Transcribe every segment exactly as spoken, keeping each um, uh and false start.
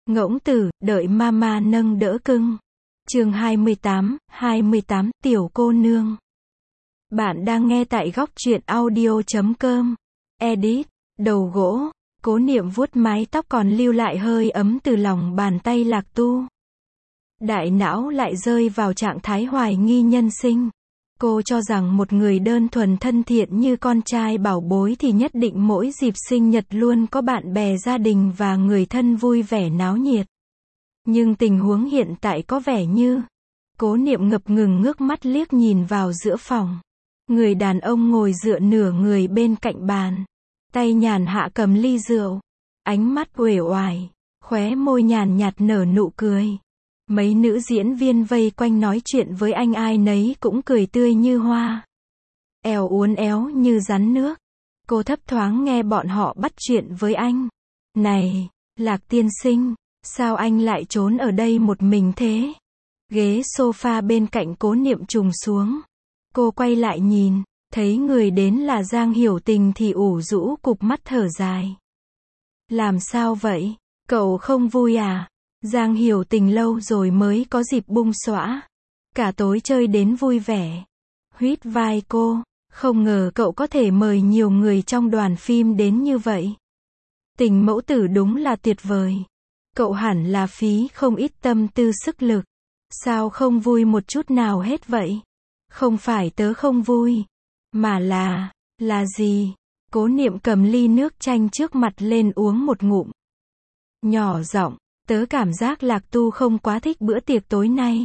Ngỗng tử, đợi mama nâng đỡ cưng. Chương hai mươi tám, hai mươi tám, tiểu cô nương. Bạn đang nghe tại góc truyện audio chấm com. Edit, đầu gỗ, Cố Niệm vuốt mái tóc còn lưu lại hơi ấm từ lòng bàn tay Lạc Tu. Đại não lại rơi vào trạng thái hoài nghi nhân sinh. Cô cho rằng một người đơn thuần thân thiện như con trai bảo bối thì nhất định mỗi dịp sinh nhật luôn có bạn bè gia đình và người thân vui vẻ náo nhiệt. Nhưng tình huống hiện tại có vẻ như, Cố Niệm ngập ngừng ngước mắt liếc nhìn vào giữa phòng. Người đàn ông ngồi dựa nửa người bên cạnh bàn. Tay nhàn hạ cầm ly rượu. Ánh mắt uể oải, khóe môi nhàn nhạt nở nụ cười. Mấy nữ diễn viên vây quanh nói chuyện với anh ai nấy cũng cười tươi như hoa. Eo uốn éo như rắn nước. Cô thấp thoáng nghe bọn họ bắt chuyện với anh. Này, Lạc tiên sinh, sao anh lại trốn ở đây một mình thế? Ghế sofa bên cạnh Cố Niệm trùng xuống. Cô quay lại nhìn, thấy người đến là Giang Hiểu Tình thì ủ rũ cụp mắt thở dài. Làm sao vậy? Cậu không vui à? Giang Hiểu Tình lâu rồi mới có dịp bung xõa. Cả tối chơi đến vui vẻ. Huýt vai cô, không ngờ cậu có thể mời nhiều người trong đoàn phim đến như vậy. Tình mẫu tử đúng là tuyệt vời. Cậu hẳn là phí không ít tâm tư sức lực. Sao không vui một chút nào hết vậy? Không phải tớ không vui, mà là, là gì? Cố Niệm cầm ly nước chanh trước mặt lên uống một ngụm. Nhỏ giọng, tớ cảm giác Lạc Tu không quá thích bữa tiệc tối nay.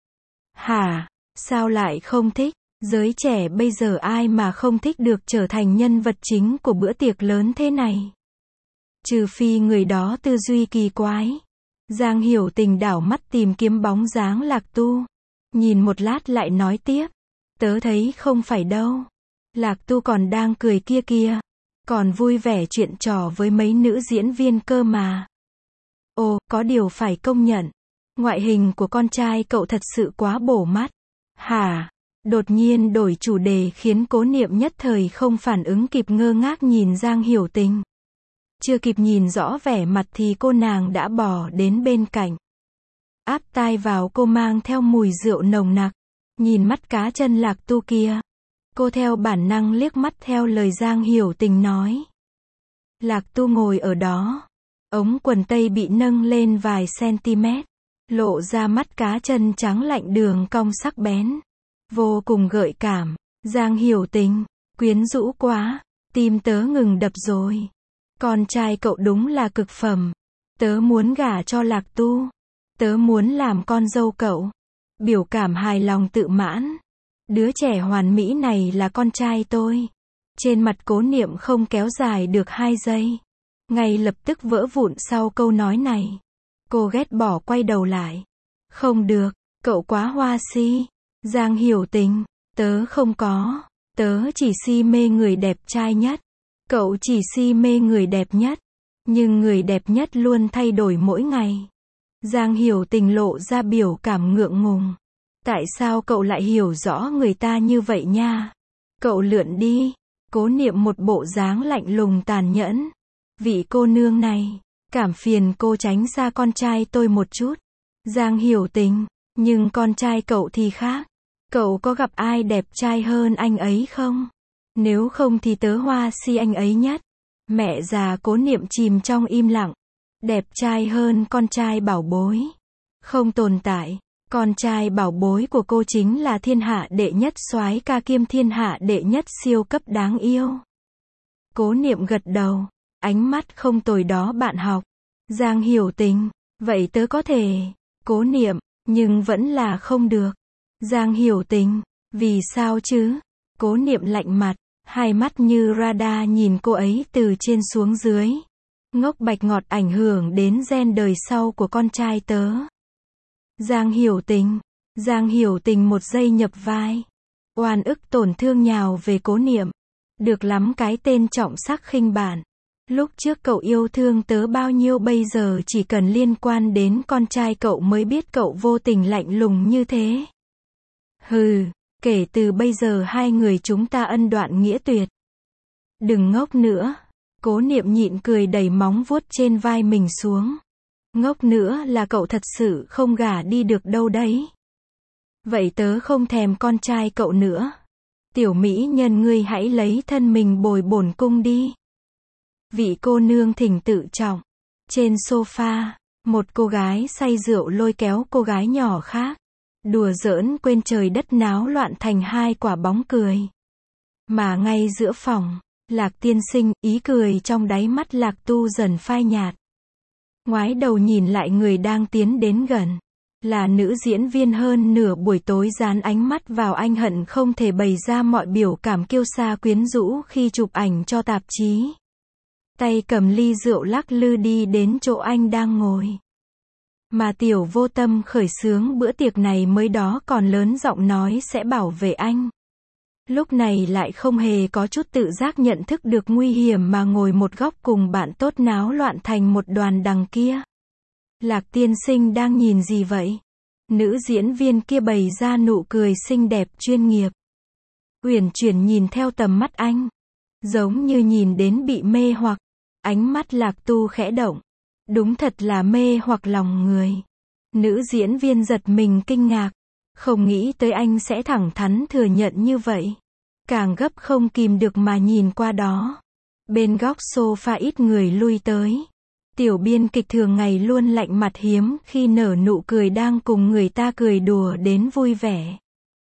Hả? Sao lại không thích? Giới trẻ bây giờ ai mà không thích được trở thành nhân vật chính của bữa tiệc lớn thế này? Trừ phi người đó tư duy kỳ quái. Giang Hiểu Tình đảo mắt tìm kiếm bóng dáng Lạc Tu. Nhìn một lát lại nói tiếp. Tớ thấy không phải đâu. Lạc Tu còn đang cười kia kia. Còn vui vẻ chuyện trò với mấy nữ diễn viên cơ mà. Ồ, có điều phải công nhận. Ngoại hình của con trai cậu thật sự quá bổ mắt. Hả? Đột nhiên đổi chủ đề khiến Cố Niệm nhất thời không phản ứng kịp, ngơ ngác nhìn Giang Hiểu Tình. Chưa kịp nhìn rõ vẻ mặt thì cô nàng đã bò đến bên cạnh. Áp tai vào cô mang theo mùi rượu nồng nặc. Nhìn mắt cá chân Lạc Tu kia. Cô theo bản năng liếc mắt theo lời Giang Hiểu Tình nói. Lạc Tu ngồi ở đó. Ống quần tây bị nâng lên vài cm. Lộ ra mắt cá chân trắng lạnh đường cong sắc bén. Vô cùng gợi cảm. Giang Hiểu Tình, quyến rũ quá. Tim tớ ngừng đập rồi. Con trai cậu đúng là cực phẩm. Tớ muốn gả cho Lạc Tu. Tớ muốn làm con dâu cậu. Biểu cảm hài lòng tự mãn. Đứa trẻ hoàn mỹ này là con trai tôi. Trên mặt Cố Niệm không kéo dài được hai giây. Ngay lập tức vỡ vụn sau câu nói này. Cô ghét bỏ quay đầu lại. Không được, cậu quá hoa si. Giang Hiểu Tình, tớ không có. Tớ chỉ si mê người đẹp trai nhất. Cậu chỉ si mê người đẹp nhất. Nhưng người đẹp nhất luôn thay đổi mỗi ngày. Giang Hiểu Tình lộ ra biểu cảm ngượng ngùng. Tại sao cậu lại hiểu rõ người ta như vậy nha? Cậu lượn đi. Cố Niệm một bộ dáng lạnh lùng tàn nhẫn. Vị cô nương này, cảm phiền cô tránh xa con trai tôi một chút. Giang Hiểu Tình, nhưng con trai cậu thì khác. Cậu có gặp ai đẹp trai hơn anh ấy không? Nếu không thì tớ hoa si anh ấy nhất. Mẹ già. Cố Niệm chìm trong im lặng. Đẹp trai hơn con trai bảo bối? Không tồn tại. Con trai bảo bối của cô chính là thiên hạ đệ nhất soái ca kiêm thiên hạ đệ nhất siêu cấp đáng yêu. Cố Niệm gật đầu. Ánh mắt không tồi đó bạn học. Giang Hiểu Tình, vậy tớ có thể. Cố Niệm, nhưng vẫn là không được. Giang Hiểu Tình, vì sao chứ? Cố Niệm lạnh mặt, hai mắt như radar nhìn cô ấy từ trên xuống dưới. Ngốc bạch ngọt ảnh hưởng đến gen đời sau của con trai tớ. Giang Hiểu Tình, Giang Hiểu Tình một giây nhập vai. Oan ức tổn thương nhào về Cố Niệm. Được lắm cái tên trọng sắc khinh bạn. Lúc trước cậu yêu thương tớ bao nhiêu, bây giờ chỉ cần liên quan đến con trai cậu mới biết cậu vô tình lạnh lùng như thế. Hừ, kể từ bây giờ hai người chúng ta ân đoạn nghĩa tuyệt. Đừng ngốc nữa. Cố Niệm nhịn cười đẩy móng vuốt trên vai mình xuống. Ngốc nữa là cậu thật sự không gả đi được đâu đấy. Vậy tớ không thèm con trai cậu nữa. Tiểu mỹ nhân ngươi hãy lấy thân mình bồi bổn cung đi. Vị cô nương thỉnh tự trọng. Trên sofa, một cô gái say rượu lôi kéo cô gái nhỏ khác. Đùa giỡn quên trời đất náo loạn thành hai quả bóng cười. Mà ngay giữa phòng, Lạc tiên sinh, ý cười trong đáy mắt Lạc Tu dần phai nhạt. Ngoái đầu nhìn lại người đang tiến đến gần. Là nữ diễn viên hơn nửa buổi tối dán ánh mắt vào anh hận không thể bày ra mọi biểu cảm kiêu sa quyến rũ khi chụp ảnh cho tạp chí. Tay cầm ly rượu lắc lư đi đến chỗ anh đang ngồi. Mà Tiểu Vô Tâm khởi xướng bữa tiệc này mới đó còn lớn giọng nói sẽ bảo vệ anh. Lúc này lại không hề có chút tự giác nhận thức được nguy hiểm mà ngồi một góc cùng bạn tốt náo loạn thành một đoàn đằng kia. Lạc tiên sinh đang nhìn gì vậy? Nữ diễn viên kia bày ra nụ cười xinh đẹp chuyên nghiệp. Uyển chuyển nhìn theo tầm mắt anh. Giống như nhìn đến bị mê hoặc. Ánh mắt Lạc Tu khẽ động. Đúng thật là mê hoặc lòng người. Nữ diễn viên giật mình kinh ngạc. Không nghĩ tới anh sẽ thẳng thắn thừa nhận như vậy. Càng gấp không kìm được mà nhìn qua đó. Bên góc sofa ít người lui tới. Tiểu biên kịch thường ngày luôn lạnh mặt hiếm khi nở nụ cười đang cùng người ta cười đùa đến vui vẻ.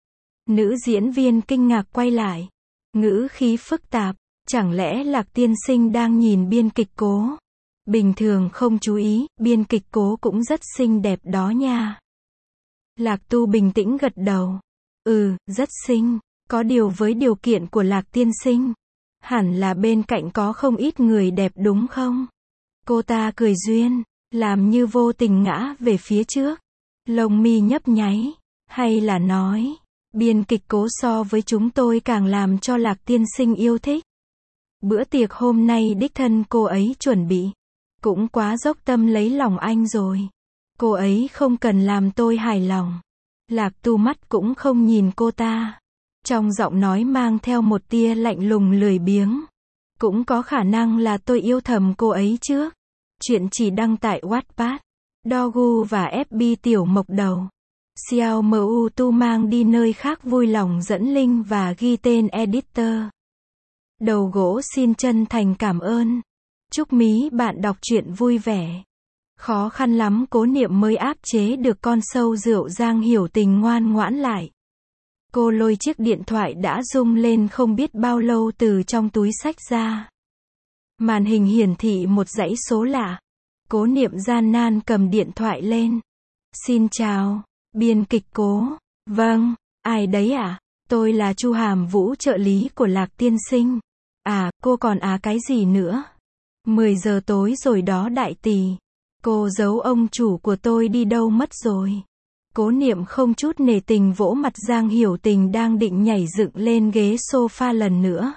Nữ diễn viên kinh ngạc quay lại. Ngữ khí phức tạp. Chẳng lẽ Lạc tiên sinh đang nhìn biên kịch Cố? Bình thường không chú ý, biên kịch Cố cũng rất xinh đẹp đó nha. Lạc Tu bình tĩnh gật đầu. Ừ, rất xinh. Có điều với điều kiện của Lạc tiên sinh, hẳn là bên cạnh có không ít người đẹp đúng không? Cô ta cười duyên, làm như vô tình ngã về phía trước. Lông mi nhấp nháy. Hay là nói, biên kịch Cố so với chúng tôi càng làm cho Lạc tiên sinh yêu thích. Bữa tiệc hôm nay đích thân cô ấy chuẩn bị. Cũng quá dốc tâm lấy lòng anh rồi. Cô ấy không cần làm tôi hài lòng. Lạc Tu mắt cũng không nhìn cô ta. Trong giọng nói mang theo một tia lạnh lùng lười biếng. Cũng có khả năng là tôi yêu thầm cô ấy trước. Chuyện chỉ đăng tại Wattpad. Dogu và ép bê Tiểu Mộc Đầu. Xiao Mu Tu mang đi nơi khác vui lòng dẫn link và ghi tên editor. Đầu gỗ xin chân thành cảm ơn. Chúc mí bạn đọc truyện vui vẻ. Khó khăn lắm Cố Niệm mới áp chế được con sâu rượu Giang Hiểu Tình ngoan ngoãn lại. Cô lôi chiếc điện thoại đã rung lên không biết bao lâu từ trong túi xách ra. Màn hình hiển thị một dãy số lạ. Cố Niệm gian nan cầm điện thoại lên. Xin chào, biên kịch Cố. Vâng, ai đấy ạ? À? Tôi là Chu Hàm Vũ, trợ lý của Lạc tiên sinh. À, cô còn á cái gì nữa? mười giờ tối rồi đó đại tỷ. Cô giấu ông chủ của tôi đi đâu mất rồi? Cố Niệm không chút nể tình vỗ mặt Giang Hiểu Tình đang định nhảy dựng lên ghế sofa lần nữa.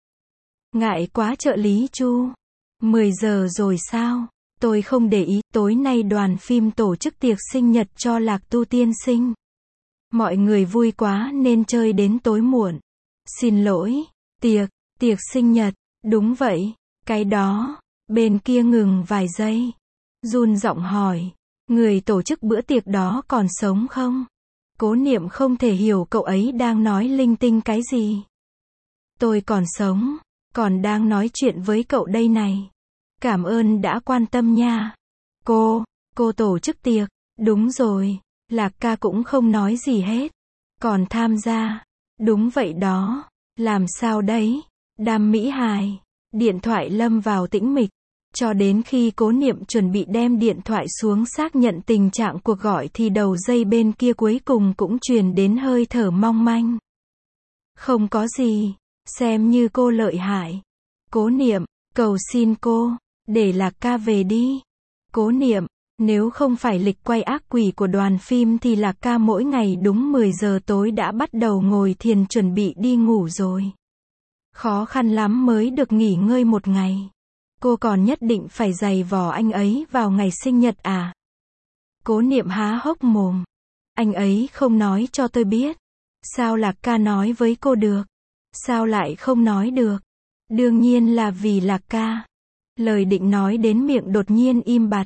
Ngại quá trợ lý Chu. mười giờ rồi sao? Tôi không để ý, tối nay đoàn phim tổ chức tiệc sinh nhật cho Lạc Tu tiên sinh. Mọi người vui quá nên chơi đến tối muộn. Xin lỗi, tiệc, tiệc sinh nhật, đúng vậy, cái đó. Bên kia ngừng vài giây. Run giọng hỏi, người tổ chức bữa tiệc đó còn sống không? Cố Niệm không thể hiểu cậu ấy đang nói linh tinh cái gì. Tôi còn sống, còn đang nói chuyện với cậu đây này. Cảm ơn đã quan tâm nha. Cô, cô tổ chức tiệc, đúng rồi, Lạc ca cũng không nói gì hết. Còn tham gia, đúng vậy đó, làm sao đấy, đam mỹ hài. Điện thoại lâm vào tĩnh mịch. Cho đến khi Cố Niệm chuẩn bị đem điện thoại xuống xác nhận tình trạng cuộc gọi thì đầu dây bên kia cuối cùng cũng truyền đến hơi thở mong manh. Không có gì, xem như cô lợi hại. Cố Niệm, cầu xin cô, để Lạc ca về đi. Cố Niệm, nếu không phải lịch quay ác quỷ của đoàn phim thì Lạc ca mỗi ngày đúng mười giờ tối đã bắt đầu ngồi thiền chuẩn bị đi ngủ rồi. Khó khăn lắm mới được nghỉ ngơi một ngày. Cô còn nhất định phải giày vò anh ấy vào ngày sinh nhật à? Cố Niệm há hốc mồm. Anh ấy không nói cho tôi biết. Sao Lạc ca nói với cô được? Sao lại không nói được? Đương nhiên là vì Lạc ca. Lời định nói đến miệng đột nhiên im bặt.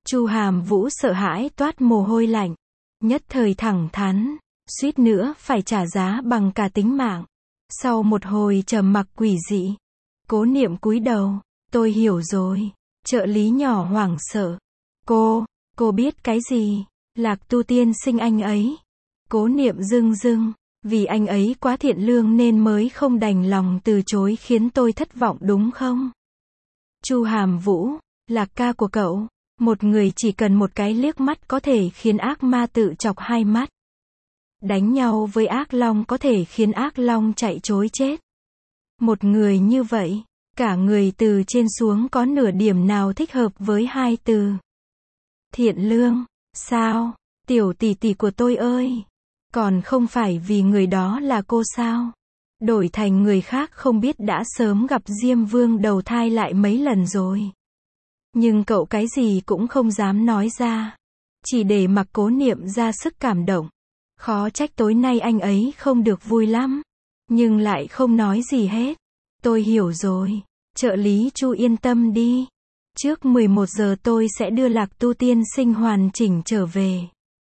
Chu Hàm Vũ sợ hãi toát mồ hôi lạnh. Nhất thời thẳng thắn, suýt nữa phải trả giá bằng cả tính mạng. Sau một hồi trầm mặc quỷ dị, Cố Niệm cúi đầu, tôi hiểu rồi. Trợ lý nhỏ hoảng sợ. Cô, cô biết cái gì? Lạc Tu tiên sinh anh ấy. Cố Niệm rưng rưng, vì anh ấy quá thiện lương nên mới không đành lòng từ chối khiến tôi thất vọng đúng không? Chu Hàm Vũ, Lạc ca của cậu, một người chỉ cần một cái liếc mắt có thể khiến ác ma tự chọc hai mắt. Đánh nhau với ác long có thể khiến ác long chạy trối chết. Một người như vậy, cả người từ trên xuống có nửa điểm nào thích hợp với hai từ thiện lương, sao? Tiểu tỷ tỷ của tôi ơi! Còn không phải vì người đó là cô sao? Đổi thành người khác không biết đã sớm gặp Diêm Vương đầu thai lại mấy lần rồi. Nhưng cậu cái gì cũng không dám nói ra. Chỉ để mặc Cố Niệm ra sức cảm động. Khó trách tối nay anh ấy không được vui lắm. Nhưng lại không nói gì hết. Tôi hiểu rồi. Trợ lý Chu yên tâm đi. Trước mười một giờ tôi sẽ đưa Lạc Tu tiên sinh hoàn chỉnh trở về.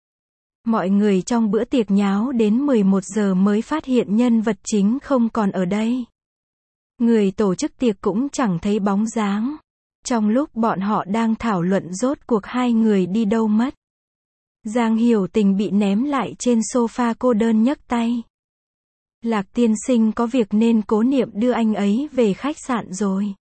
Mọi người trong bữa tiệc nháo đến mười một giờ mới phát hiện nhân vật chính không còn ở đây. Người tổ chức tiệc cũng chẳng thấy bóng dáng. Trong lúc bọn họ đang thảo luận rốt cuộc hai người đi đâu mất. Giang Hiểu Tình bị ném lại trên sofa cô đơn nhấc tay. Lạc tiên sinh có việc nên Cố Niệm đưa anh ấy về khách sạn rồi.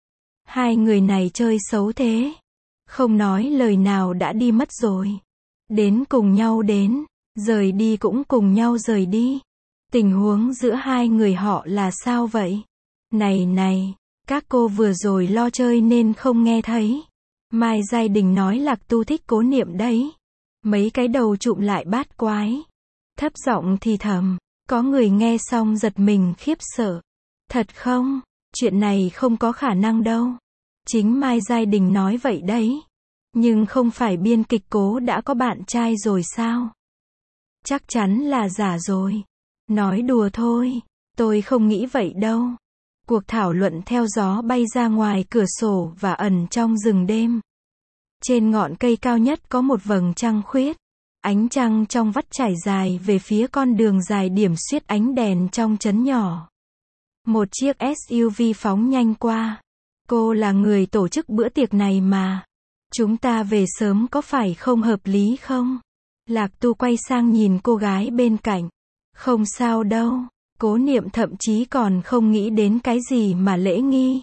Hai người này chơi xấu thế. Không nói lời nào đã đi mất rồi. Đến cùng nhau đến, rời đi cũng cùng nhau rời đi. Tình huống giữa hai người họ là sao vậy? Này này, các cô vừa rồi lo chơi nên không nghe thấy. Mai Giai Đình nói Lạc Tu thích Cố Niệm đấy. Mấy cái đầu trụm lại bát quái. Thấp giọng thì thầm, có người nghe xong giật mình khiếp sợ. Thật không? Chuyện này không có khả năng đâu. Chính Mai Giai Đình nói vậy đấy. Nhưng không phải biên kịch Cố đã có bạn trai rồi sao? Chắc chắn là giả rồi. Nói đùa thôi, tôi không nghĩ vậy đâu. Cuộc thảo luận theo gió bay ra ngoài cửa sổ và ẩn trong rừng đêm. Trên ngọn cây cao nhất có một vầng trăng khuyết. Ánh trăng trong vắt trải dài về phía con đường dài điểm xuyết ánh đèn trong trấn nhỏ. Một chiếc ét u vê phóng nhanh qua. Cô là người tổ chức bữa tiệc này mà. Chúng ta về sớm có phải không hợp lý không? Lạc Tu quay sang nhìn cô gái bên cạnh. Không sao đâu. Cố Niệm thậm chí còn không nghĩ đến cái gì mà lễ nghi.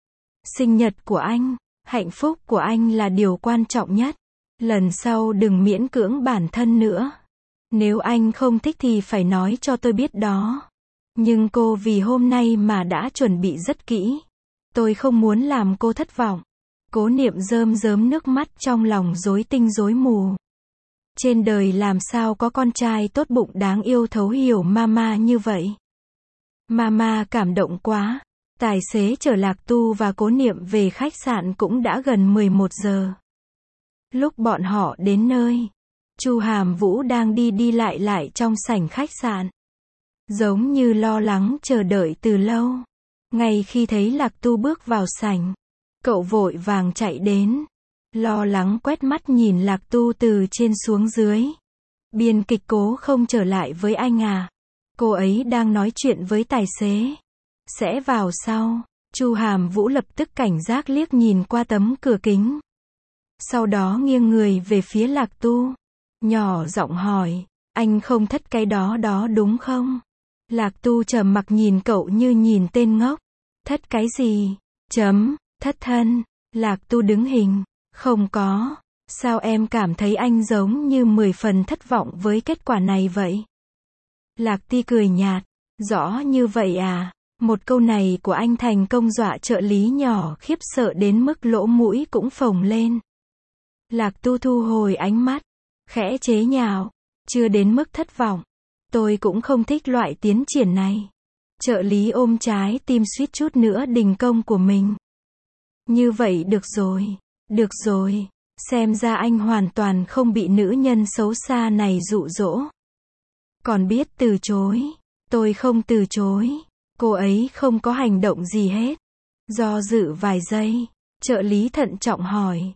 Sinh nhật của anh, hạnh phúc của anh là điều quan trọng nhất. Lần sau đừng miễn cưỡng bản thân nữa. Nếu anh không thích thì phải nói cho tôi biết đó. Nhưng cô vì hôm nay mà đã chuẩn bị rất kỹ. Tôi không muốn làm cô thất vọng. Cố Niệm rơm rớm nước mắt trong lòng rối tinh rối mù. Trên đời làm sao có con trai tốt bụng đáng yêu thấu hiểu mama như vậy. Mama cảm động quá. Tài xế chở Lạc Tu và Cố Niệm về khách sạn cũng đã gần mười một giờ. Lúc bọn họ đến nơi, Chu Hàm Vũ đang đi đi lại lại trong sảnh khách sạn. Giống như lo lắng chờ đợi từ lâu. Ngay khi thấy Lạc Tu bước vào sảnh, cậu vội vàng chạy đến. Lo lắng quét mắt nhìn Lạc Tu từ trên xuống dưới. Biên kịch Cố không trở lại với anh à? Cô ấy đang nói chuyện với tài xế. Sẽ vào sau. Chu Hàm Vũ lập tức cảnh giác liếc nhìn qua tấm cửa kính. Sau đó nghiêng người về phía Lạc Tu. Nhỏ giọng hỏi, anh không thất cái đó đó đúng không? Lạc Tu trầm mặc nhìn cậu như nhìn tên ngốc. Thất cái gì? Chấm, thất thân. Lạc Tu đứng hình. Không có. Sao em cảm thấy anh giống như mười phần thất vọng với kết quả này vậy? Lạc Ti cười nhạt. Rõ như vậy à? Một câu này của anh thành công dọa trợ lý nhỏ khiếp sợ đến mức lỗ mũi cũng phồng lên. Lạc Tu thu hồi ánh mắt. Khẽ chế nhạo. Chưa đến mức thất vọng. Tôi cũng không thích loại tiến triển này. Trợ lý ôm trái tim suýt chút nữa đình công của mình. Như vậy được rồi. Được rồi. Xem ra anh hoàn toàn không bị nữ nhân xấu xa này dụ dỗ. Còn biết từ chối. Tôi không từ chối. Cô ấy không có hành động gì hết. Do dự vài giây, trợ lý thận trọng hỏi.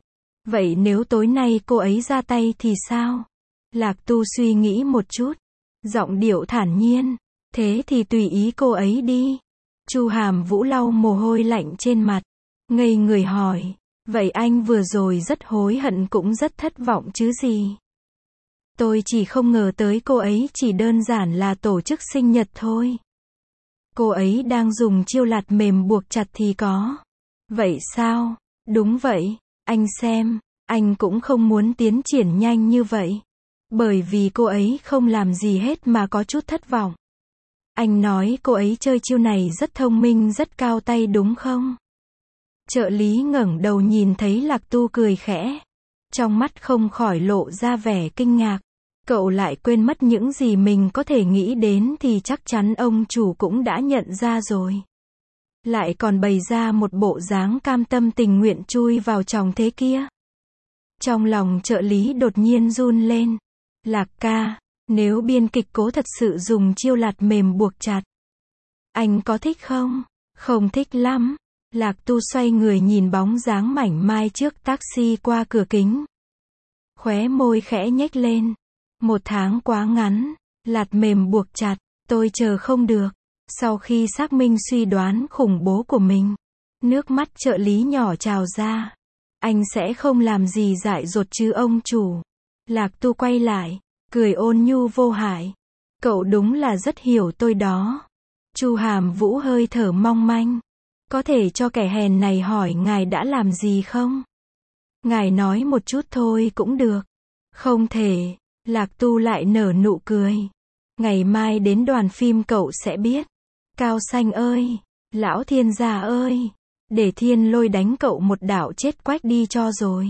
Vậy nếu tối nay cô ấy ra tay thì sao? Lạc Tu suy nghĩ một chút. Giọng điệu thản nhiên. Thế thì tùy ý cô ấy đi. Chu Hàm Vũ lau mồ hôi lạnh trên mặt. Ngây người hỏi. Vậy anh vừa rồi rất hối hận cũng rất thất vọng chứ gì? Tôi chỉ không ngờ tới cô ấy chỉ đơn giản là tổ chức sinh nhật thôi. Cô ấy đang dùng chiêu lạt mềm buộc chặt thì có. Vậy sao? Đúng vậy. Anh xem, anh cũng không muốn tiến triển nhanh như vậy. Bởi vì cô ấy không làm gì hết mà có chút thất vọng. Anh nói cô ấy chơi chiêu này rất thông minh, rất cao tay đúng không? Trợ lý ngẩng đầu nhìn thấy Lạc Tu cười khẽ. Trong mắt không khỏi lộ ra vẻ kinh ngạc. Cậu lại quên mất những gì mình có thể nghĩ đến thì chắc chắn ông chủ cũng đã nhận ra rồi. Lại còn bày ra một bộ dáng cam tâm tình nguyện chui vào chòng thế kia. Trong lòng trợ lý đột nhiên run lên. Lạc ca, nếu biên kịch cố thật sự dùng chiêu lạt mềm buộc chặt, anh có thích không? Không thích lắm. Lạc Tu xoay người nhìn bóng dáng mảnh mai trước taxi qua cửa kính. Khóe môi khẽ nhếch lên. Một tháng quá ngắn, lạt mềm buộc chặt, tôi chờ không được. Sau khi xác minh suy đoán khủng bố của mình, nước mắt trợ lý nhỏ trào ra. Anh sẽ không làm gì dại dột chứ ông chủ. Lạc Tu quay lại, cười ôn nhu vô hại. Cậu đúng là rất hiểu tôi đó. Chu Hàm Vũ hơi thở mong manh. Có thể cho kẻ hèn này hỏi ngài đã làm gì không? Ngài nói một chút thôi cũng được. Không thể. Lạc Tu lại nở nụ cười. Ngày mai đến đoàn phim cậu sẽ biết. Cao Xanh ơi, lão thiên gia ơi, để thiên lôi đánh cậu một đảo chết quách đi cho rồi.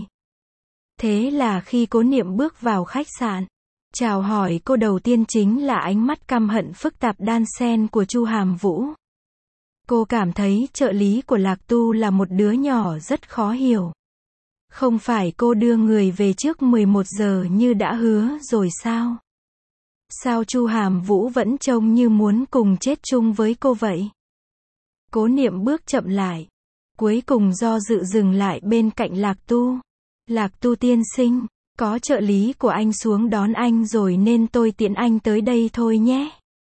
Thế là khi Cố Niệm bước vào khách sạn, chào hỏi cô đầu tiên chính là ánh mắt căm hận phức tạp đan xen của Chu Hàm Vũ. Cô cảm thấy trợ lý của Lạc Tu là một đứa nhỏ rất khó hiểu. Không phải cô đưa người về trước mười một giờ như đã hứa rồi sao? Sao Chu Hàm Vũ vẫn trông như muốn cùng chết chung với cô vậy? Cố Niệm bước chậm lại. Cuối cùng do dự dừng lại bên cạnh Lạc Tu. Lạc Tu tiên sinh, có trợ lý của anh xuống đón anh rồi nên tôi tiễn anh tới đây thôi nhé.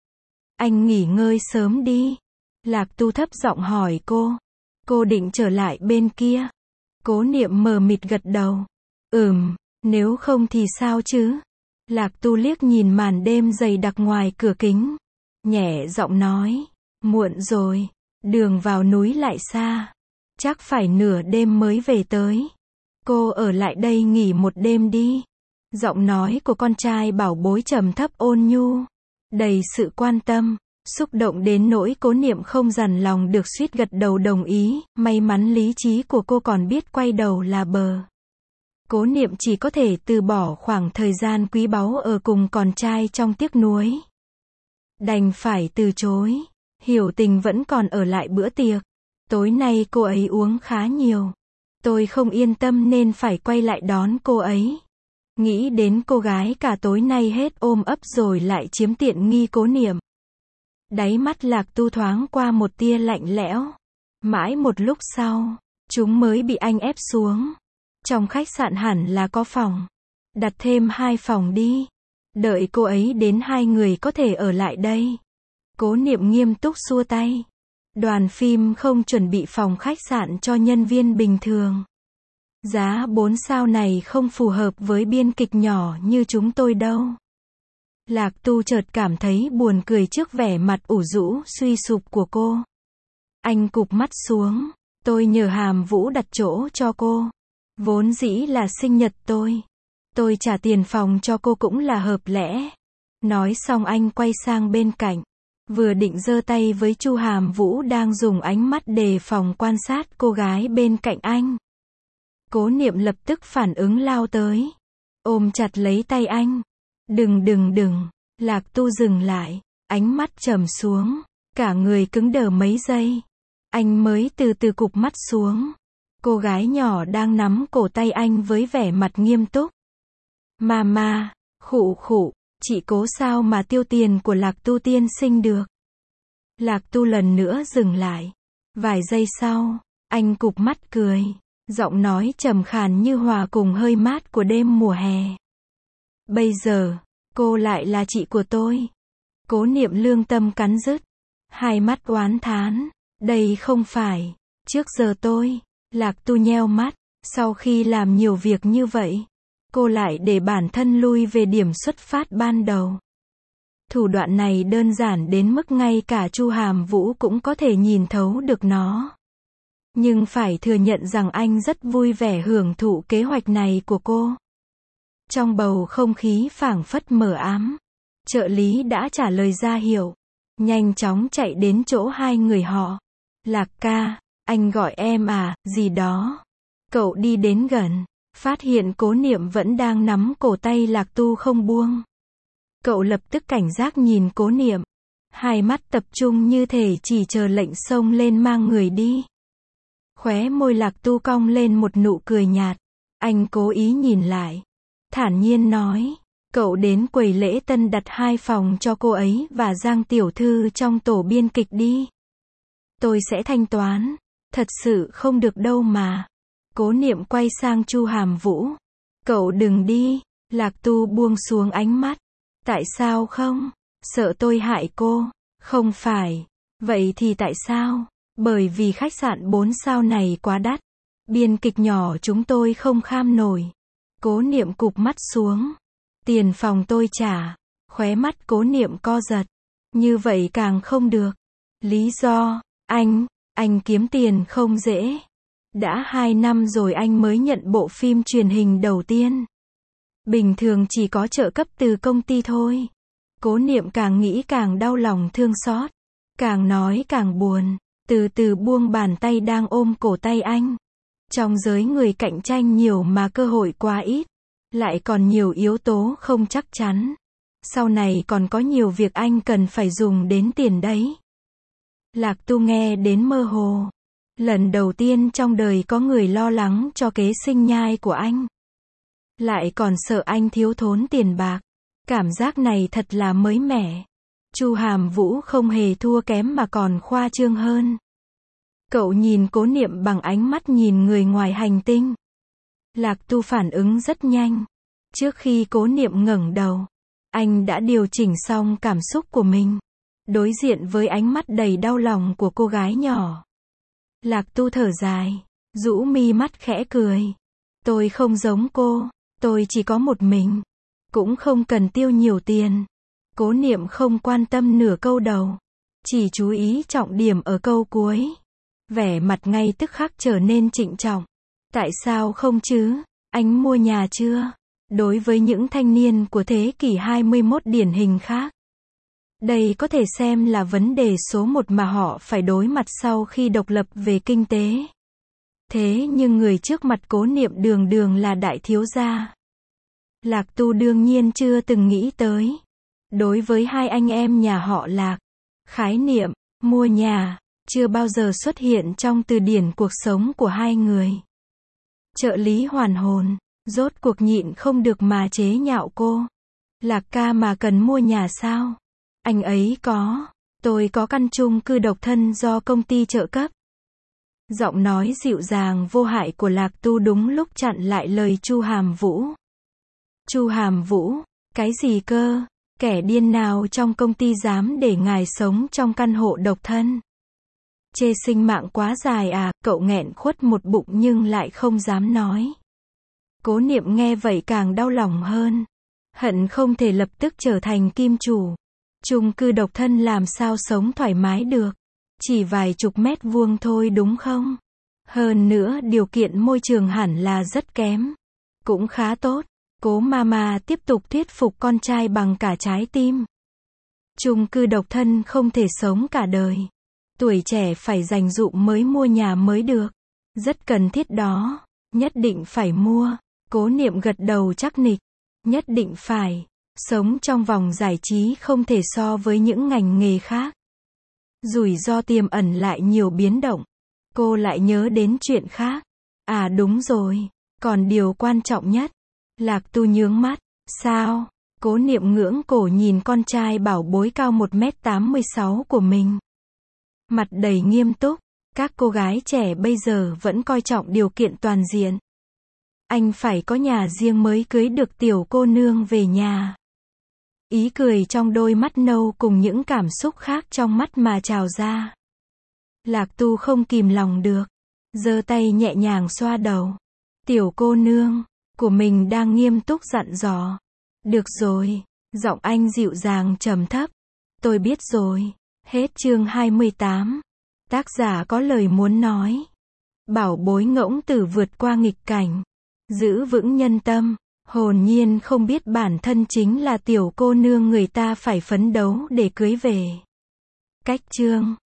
Anh nghỉ ngơi sớm đi. Lạc Tu thấp giọng hỏi cô. Cô định trở lại bên kia. Cố Niệm mờ mịt gật đầu. Ừm, nếu không thì sao chứ? Lạc Tu liếc nhìn màn đêm dày đặc ngoài cửa kính. Nhẹ giọng nói. Muộn rồi. Đường vào núi lại xa. Chắc phải nửa đêm mới về tới. Cô ở lại đây nghỉ một đêm đi. Giọng nói của con trai bảo bối trầm thấp ôn nhu. Đầy sự quan tâm. Xúc động đến nỗi Cố Niệm không dằn lòng được suýt gật đầu đồng ý. May mắn lý trí của cô còn biết quay đầu là bờ. Cố Niệm chỉ có thể từ bỏ khoảng thời gian quý báu ở cùng con trai trong tiếc nuối. Đành phải từ chối. Hiểu Tình vẫn còn ở lại bữa tiệc. Tối nay cô ấy uống khá nhiều. Tôi không yên tâm nên phải quay lại đón cô ấy. Nghĩ đến cô gái cả tối nay hết ôm ấp rồi lại chiếm tiện nghi Cố Niệm. Đáy mắt Lạc Tu thoáng qua một tia lạnh lẽo. Mãi một lúc sau, chúng mới bị anh ép xuống. Trong khách sạn hẳn là có phòng. Đặt thêm hai phòng đi. Đợi cô ấy đến hai người có thể ở lại đây. Cố Niệm nghiêm túc xua tay. Đoàn phim không chuẩn bị phòng khách sạn cho nhân viên bình thường. Giá bốn sao này không phù hợp với biên kịch nhỏ như chúng tôi đâu. Lạc Tu chợt cảm thấy buồn cười trước vẻ mặt ủ rũ, suy sụp của cô. Anh cụp mắt xuống. Tôi nhờ Hàm Vũ đặt chỗ cho cô. Vốn dĩ là sinh nhật tôi. Tôi trả tiền phòng cho cô cũng là hợp lẽ. Nói xong anh quay sang bên cạnh. Vừa định giơ tay với Chu Hàm Vũ đang dùng ánh mắt đề phòng quan sát cô gái bên cạnh anh. Cố Niệm lập tức phản ứng lao tới. Ôm chặt lấy tay anh. Đừng đừng đừng. Lạc Tu dừng lại. Ánh mắt trầm xuống. Cả người cứng đờ mấy giây. Anh mới từ từ cụp mắt xuống. Cô gái nhỏ đang nắm cổ tay anh với vẻ mặt nghiêm túc. Mama, khụ khụ, chị Cố sao mà tiêu tiền của Lạc Tu tiên sinh được. Lạc Tu lần nữa dừng lại. Vài giây sau, anh cụp mắt cười. Giọng nói trầm khàn như hòa cùng hơi mát của đêm mùa hè. Bây giờ, cô lại là chị của tôi. Cố Niệm lương tâm cắn rứt. Hai mắt oán thán. Đây không phải. Trước giờ tôi. Lạc Tu nheo mắt. Sau khi làm nhiều việc như vậy, cô lại để bản thân lui về điểm xuất phát ban đầu. Thủ đoạn này đơn giản đến mức ngay cả Chu Hàm Vũ cũng có thể nhìn thấu được nó. Nhưng phải thừa nhận rằng anh rất vui vẻ hưởng thụ kế hoạch này của cô. Trong bầu không khí phảng phất mờ ám, trợ lý đã trả lời ra hiệu. Nhanh chóng chạy đến chỗ hai người họ. Lạc ca, anh gọi em à, gì đó. Cậu đi đến gần, phát hiện Cố Niệm vẫn đang nắm cổ tay Lạc Tu không buông. Cậu lập tức cảnh giác nhìn Cố Niệm. Hai mắt tập trung như thể chỉ chờ lệnh xông lên mang người đi. Khóe môi Lạc Tu cong lên một nụ cười nhạt. Anh cố ý nhìn lại. Thản nhiên nói. Cậu đến quầy lễ tân đặt hai phòng cho cô ấy và Giang tiểu thư trong tổ biên kịch đi. Tôi sẽ thanh toán. Thật sự không được đâu mà. Cố Niệm quay sang Chu Hàm Vũ. Cậu đừng đi. Lạc Tu buông xuống ánh mắt. Tại sao không? Sợ tôi hại cô. Không phải. Vậy thì tại sao? Bởi vì khách sạn bốn sao này quá đắt. Biên kịch nhỏ chúng tôi không kham nổi. Cố Niệm cụp mắt xuống. Tiền phòng tôi trả. Khóe mắt Cố Niệm co giật. Như vậy càng không được. Lý do, anh, anh kiếm tiền không dễ. Đã hai năm rồi anh mới nhận bộ phim truyền hình đầu tiên. Bình thường chỉ có trợ cấp từ công ty thôi. Cố Niệm càng nghĩ càng đau lòng thương xót. Càng nói càng buồn. Từ từ buông bàn tay đang ôm cổ tay anh. Trong giới người cạnh tranh nhiều mà cơ hội quá ít. Lại còn nhiều yếu tố không chắc chắn. Sau này còn có nhiều việc anh cần phải dùng đến tiền đấy. Lạc Tu nghe đến mơ hồ. Lần đầu tiên trong đời có người lo lắng cho kế sinh nhai của anh. Lại còn sợ anh thiếu thốn tiền bạc. Cảm giác này thật là mới mẻ. Chu Hàm Vũ không hề thua kém mà còn khoa trương hơn. Cậu nhìn Cố Niệm bằng ánh mắt nhìn người ngoài hành tinh. Lạc Tu phản ứng rất nhanh. Trước khi Cố Niệm ngẩng đầu, anh đã điều chỉnh xong cảm xúc của mình. Đối diện với ánh mắt đầy đau lòng của cô gái nhỏ. Lạc Tu thở dài, rũ mi mắt khẽ cười. Tôi không giống cô, tôi chỉ có một mình. Cũng không cần tiêu nhiều tiền. Cố Niệm không quan tâm nửa câu đầu. Chỉ chú ý trọng điểm ở câu cuối. Vẻ mặt ngay tức khắc trở nên trịnh trọng. Tại sao không chứ? Anh mua nhà chưa? Đối với những thanh niên của thế kỷ hai mươi mốt điển hình khác, đây có thể xem là vấn đề số một mà họ phải đối mặt sau khi độc lập về kinh tế. Thế nhưng người trước mặt Cố Niệm đường đường là đại thiếu gia. Lạc Tu đương nhiên chưa từng nghĩ tới. Đối với hai anh em nhà họ Lạc, khái niệm mua nhà chưa bao giờ xuất hiện trong từ điển cuộc sống của hai người. Trợ lý hoàn hồn, rốt cuộc nhịn không được mà chế nhạo cô. Lạc ca mà cần mua nhà sao? Anh ấy có, tôi có căn chung cư độc thân do công ty trợ cấp. Giọng nói dịu dàng vô hại của Lạc Tu đúng lúc chặn lại lời Chu Hàm Vũ. Chu Hàm Vũ, cái gì cơ? Kẻ điên nào trong công ty dám để ngài sống trong căn hộ độc thân? Chê sinh mạng quá dài à? Cậu nghẹn khuất một bụng nhưng lại không dám nói. Cố Niệm nghe vậy càng đau lòng hơn. Hận không thể lập tức trở thành kim chủ. Chung cư độc thân làm sao sống thoải mái được. Chỉ vài chục mét vuông thôi đúng không? Hơn nữa điều kiện môi trường hẳn là rất kém. Cũng khá tốt. Cố Mama tiếp tục thuyết phục con trai bằng cả trái tim. Chung cư độc thân không thể sống cả đời. Tuổi trẻ phải dành dụm mới mua nhà mới được. Rất cần thiết đó. Nhất định phải mua. Cố Niệm gật đầu chắc nịch. Nhất định phải. Sống trong vòng giải trí không thể so với những ngành nghề khác. Rủi ro tiềm ẩn lại nhiều biến động. Cô lại nhớ đến chuyện khác. À đúng rồi. Còn điều quan trọng nhất. Lạc Tu nhướng mắt. Sao? Cố Niệm ngưỡng cổ nhìn con trai bảo bối cao một mét tám mươi sáu của mình. Mặt đầy nghiêm túc. Các cô gái trẻ bây giờ vẫn coi trọng điều kiện toàn diện. Anh phải có nhà riêng mới cưới được tiểu cô nương về nhà. Ý cười trong đôi mắt nâu cùng những cảm xúc khác trong mắt mà trào ra. Lạc Tu không kìm lòng được, giơ tay nhẹ nhàng xoa đầu. Tiểu cô nương của mình đang nghiêm túc dặn dò. Được rồi, giọng anh dịu dàng trầm thấp. Tôi biết rồi. Hết chương hai mươi tám. Tác giả có lời muốn nói. Bảo bối ngỗng tử vượt qua nghịch cảnh, giữ vững nhân tâm, hồn nhiên không biết bản thân chính là tiểu cô nương người ta phải phấn đấu để cưới về. Cách chương